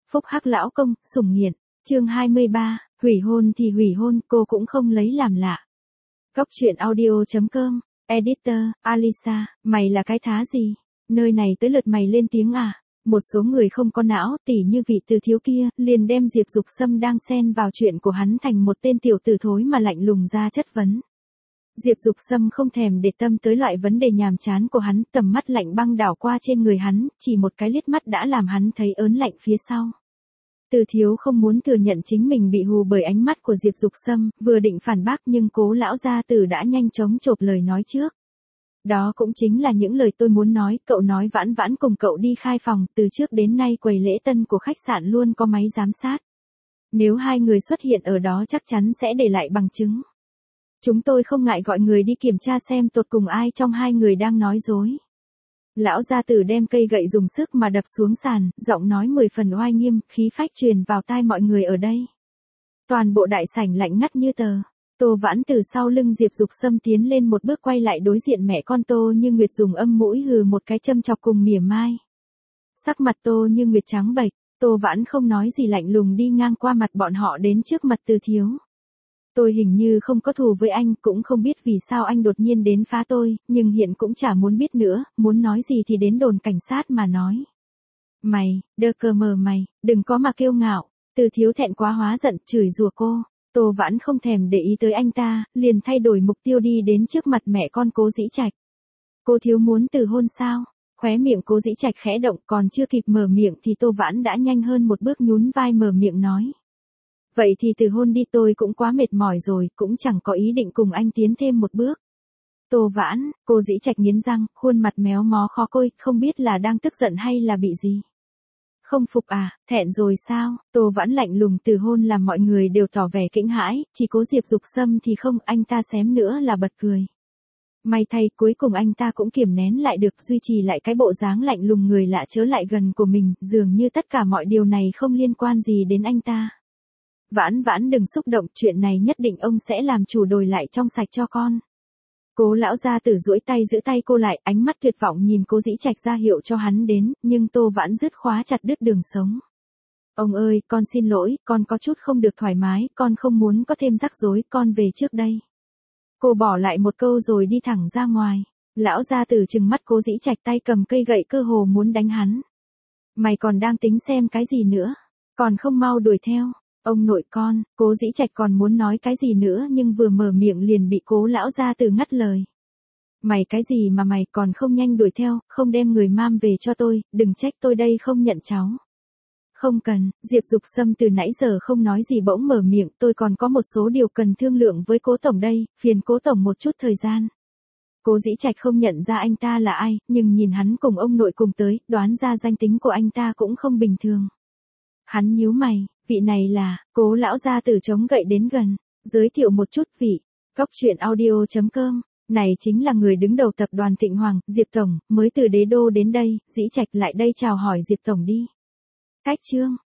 Phúc hắc lão công, sủng nghiện. Chương 23, hủy hôn thì hủy hôn, cô cũng không lấy làm lạ. Góc truyện audio.com, editor, Alisa, mày là cái thá gì? Nơi này tới lượt mày lên tiếng à? Một số người không có não, tỉ như vị Từ Thiếu kia, liền đem Diệp Dục Sâm đang xen vào chuyện của hắn thành một tên tiểu tử thối mà lạnh lùng ra chất vấn. Diệp Dục Sâm không thèm để tâm tới loại vấn đề nhàm chán của hắn, tầm mắt lạnh băng đảo qua trên người hắn, chỉ một cái liếc mắt đã làm hắn thấy ớn lạnh phía sau. Từ Thiếu không muốn thừa nhận chính mình bị hù bởi ánh mắt của Diệp Dục Sâm, vừa định phản bác nhưng Cố lão gia tử đã nhanh chóng chộp lời nói trước. Đó cũng chính là những lời tôi muốn nói, cậu nói Vãn Vãn cùng cậu đi khai phòng, từ trước đến nay quầy lễ tân của khách sạn luôn có máy giám sát. Nếu hai người xuất hiện ở đó chắc chắn sẽ để lại bằng chứng. Chúng tôi không ngại gọi người đi kiểm tra xem tột cùng ai trong hai người đang nói dối. Lão gia tử đem cây gậy dùng sức mà đập xuống sàn, giọng nói 10 phần oai nghiêm, khí phách truyền vào tai mọi người ở đây. Toàn bộ đại sảnh lạnh ngắt như tờ. Tô Vãn từ sau lưng Diệp Dục Sâm tiến lên một bước quay lại đối diện mẹ con Tô Như Nguyệt dùng âm mũi hừ một cái châm chọc cùng mỉa mai. Sắc mặt Tô Như Nguyệt trắng bệch, Tô Vãn không nói gì lạnh lùng đi ngang qua mặt bọn họ đến trước mặt Từ Thiếu. Tôi hình như không có thù với anh, cũng không biết vì sao anh đột nhiên đến phá tôi, nhưng hiện cũng chả muốn biết nữa, muốn nói gì thì đến đồn cảnh sát mà nói. Mày, đơ cơ mờ mày, đừng có mà kiêu ngạo. Từ Thiếu thẹn quá hóa giận, chửi rủa cô. Tô Vãn không thèm để ý tới anh ta, liền thay đổi mục tiêu đi đến trước mặt mẹ con Cố Dĩ Trạch. Cô Thiếu muốn từ hôn sao? Khóe miệng Cố Dĩ Trạch khẽ động, còn chưa kịp mở miệng thì Tô Vãn đã nhanh hơn một bước nhún vai mở miệng nói. Vậy thì từ hôn đi, tôi cũng quá mệt mỏi rồi, cũng chẳng có ý định cùng anh tiến thêm một bước. Tô Vãn, Cô Dĩ Trạch nghiến răng, khuôn mặt méo mó khó coi, không biết là đang tức giận hay là bị gì. Không phục à, thẹn rồi sao? Tô Vãn lạnh lùng từ hôn làm mọi người đều tỏ vẻ kinh hãi, chỉ có Diệp Dục Sâm thì không, anh ta xém nữa là bật cười. May thay, cuối cùng anh ta cũng kiềm nén lại được, duy trì lại cái bộ dáng lạnh lùng người lạ chớ lại gần của mình, dường như tất cả mọi điều này không liên quan gì đến anh ta. Vãn Vãn đừng xúc động, chuyện này nhất định ông sẽ làm chủ đồi lại trong sạch cho con. Cố lão gia tử duỗi tay giữ tay cô lại, ánh mắt tuyệt vọng nhìn Cố Dĩ Trạch ra hiệu cho hắn đến, nhưng Tô Vãn dứt khóa chặt đứt đường sống. Ông ơi, con xin lỗi, con có chút không được thoải mái, con không muốn có thêm rắc rối, con về trước đây. Cô bỏ lại một câu rồi đi thẳng ra ngoài. Lão gia tử trừng mắt Cố Dĩ Trạch, tay cầm cây gậy cơ hồ muốn đánh hắn. Mày còn đang tính xem cái gì nữa? Còn không mau đuổi theo. Ông nội con, Cố Dĩ Trạch còn muốn nói cái gì nữa nhưng vừa mở miệng liền bị Cố lão gia tử ngắt lời. Mày cái gì mà mày còn không nhanh đuổi theo, không đem người mam về cho tôi, đừng trách tôi đây không nhận cháu. Không cần, Diệp Dục Sâm từ nãy giờ không nói gì bỗng mở miệng, tôi còn có một số điều cần thương lượng với Cố tổng đây, phiền Cố tổng một chút thời gian. Cố Dĩ Trạch không nhận ra anh ta là ai, nhưng nhìn hắn cùng ông nội cùng tới, đoán ra danh tính của anh ta cũng không bình thường. Hắn nhíu mày, vị này là, Cố lão gia tử chống gậy đến gần, giới thiệu một chút vị, góc truyện audio.com, này chính là người đứng đầu tập đoàn Thịnh Hoàng, Diệp Tổng, mới từ đế đô đến đây, Dĩ Trạch lại đây chào hỏi Diệp Tổng đi. Cách chương,